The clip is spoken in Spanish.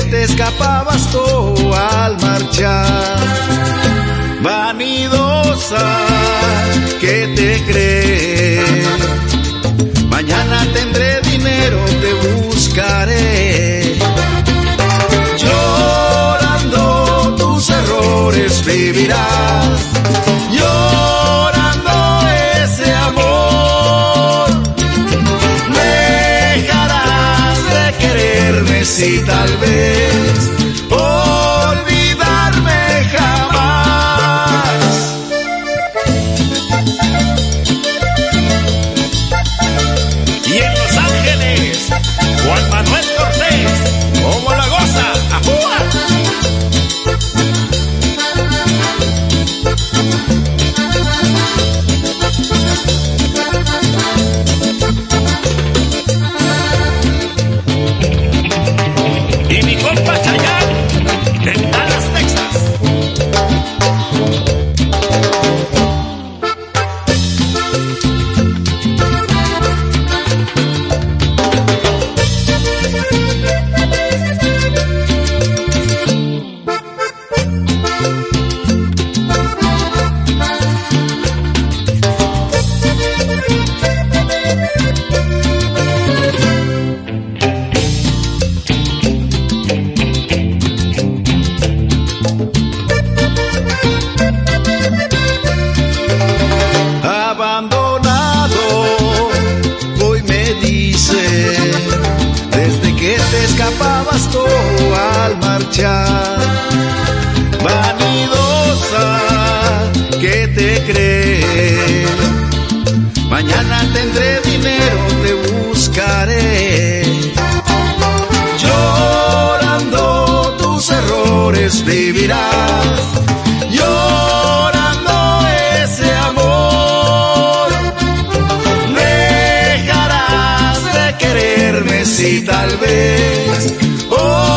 te escapabas tú al marchar. Vanidosa, ¿qué te crees? Mañana tendré dinero, te buscaré. Llorando tus errores vivirás, llorando ese amor. Dejarás de quererme si tal vez olvidarme jamás. Y en Los Ángeles, Juan Manuel Cortés, ¿cómo la goza? ¡Ajúa! Y mi compa Chayanne, en Dallas, Texas. Abandonado, hoy me dice, desde que te escapabas tú al marchar. Vanidosa, ¿qué te crees? Mañana tendré dinero, te buscaré. Llorando tus errores vivirás, llorando ese amor. Dejarás de quererme si tal vez